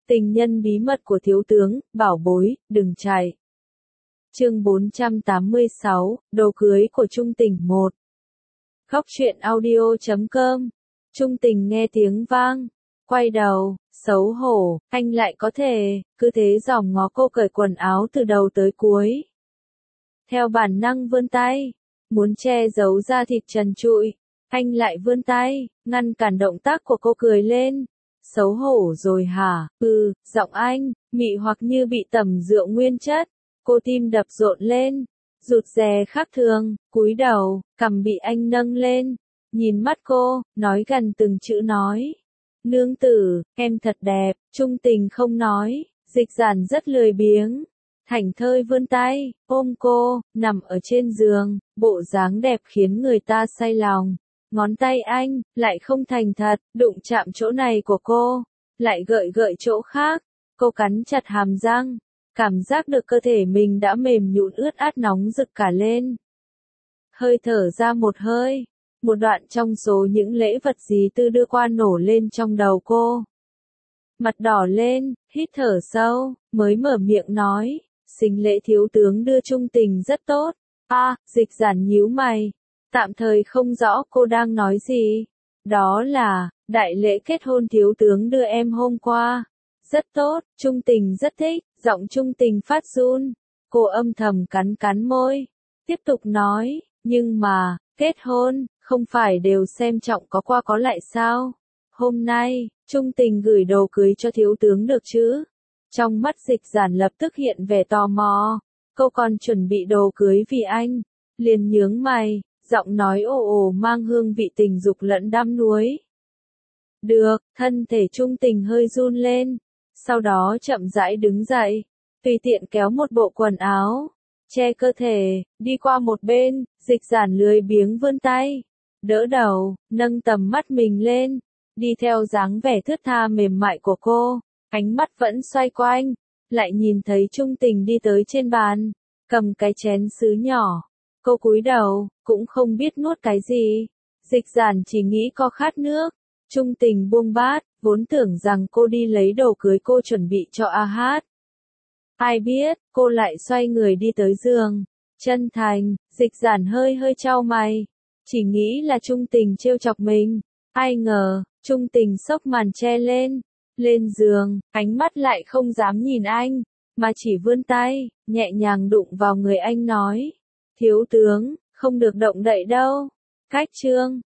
Tình nhân bí mật của thiếu tướng, bảo bối, đừng chạy. Chương 486, đồ cưới của Trung Tình 1. Góc truyện audio.com. Trung Tình nghe tiếng vang, quay đầu, xấu hổ, anh lại có thể, cứ thế dòm ngó cô cởi quần áo từ đầu tới cuối. Theo bản năng vươn tay, muốn che giấu da thịt trần trụi, anh lại vươn tay, ngăn cản động tác của cô cười lên. Xấu hổ rồi hả? Giọng anh, mị hoặc như bị tẩm rượu nguyên chất. Cô tim đập rộn lên, rụt rè khác thường, cúi đầu, cằm bị anh nâng lên, nhìn mắt cô, nói gần từng chữ nói. Nương tử, em thật đẹp. Trung Tình không nói, Dịch Giản rất lười biếng. Thảnh thơi vươn tay, ôm cô, nằm ở trên giường, bộ dáng đẹp khiến người ta say lòng. Ngón tay anh, lại không thành thật, đụng chạm chỗ này của cô, lại gợi gợi chỗ khác. Cô cắn chặt hàm răng, cảm giác được cơ thể mình đã mềm nhũn ướt át nóng rực cả lên. Hơi thở ra một hơi, một đoạn trong số những lễ vật dí tư đưa qua nổ lên trong đầu cô. Mặt đỏ lên, hít thở sâu, mới mở miệng nói, sinh lễ thiếu tướng đưa Trung Tình rất tốt. Dịch Giản nhíu mày, tạm thời không rõ cô đang nói gì. Đó là, đại lễ kết hôn thiếu tướng đưa em hôm qua. Rất tốt, Trung Tình rất thích, giọng Trung Tình phát run. Cô âm thầm cắn cắn môi, tiếp tục nói, nhưng mà, kết hôn, không phải đều xem trọng có qua có lại sao? Hôm nay, Trung Tình gửi đồ cưới cho thiếu tướng được chứ? Trong mắt Dịch Giản lập tức hiện vẻ tò mò. Cô còn chuẩn bị đồ cưới vì anh. Liền nhướng mày, giọng nói ồ ồ mang hương vị tình dục lẫn đam đuối. Được, thân thể Trung Tình hơi run lên. Sau đó chậm rãi đứng dậy, tùy tiện kéo một bộ quần áo, che cơ thể, đi qua một bên. Dịch Giản lười biếng vươn tay, đỡ đầu, nâng tầm mắt mình lên, đi theo dáng vẻ thướt tha mềm mại của cô, ánh mắt vẫn xoay quanh, lại nhìn thấy Trung Tình đi tới trên bàn, cầm cái chén sứ nhỏ. Cô cúi đầu, cũng không biết nuốt cái gì. Dịch Giản chỉ nghĩ có khát nước. Trung Tình buông bát, vốn tưởng rằng cô đi lấy đồ cưới cô chuẩn bị cho A Hát. Ai biết, cô lại xoay người đi tới giường. Chân thành, Dịch Giản hơi hơi chau mày. Chỉ nghĩ là Trung Tình trêu chọc mình. Ai ngờ, Trung Tình xốc màn che lên. Lên giường, ánh mắt lại không dám nhìn anh, mà chỉ vươn tay, nhẹ nhàng đụng vào người anh nói. Thiếu tướng, không được động đậy đâu. Cách chương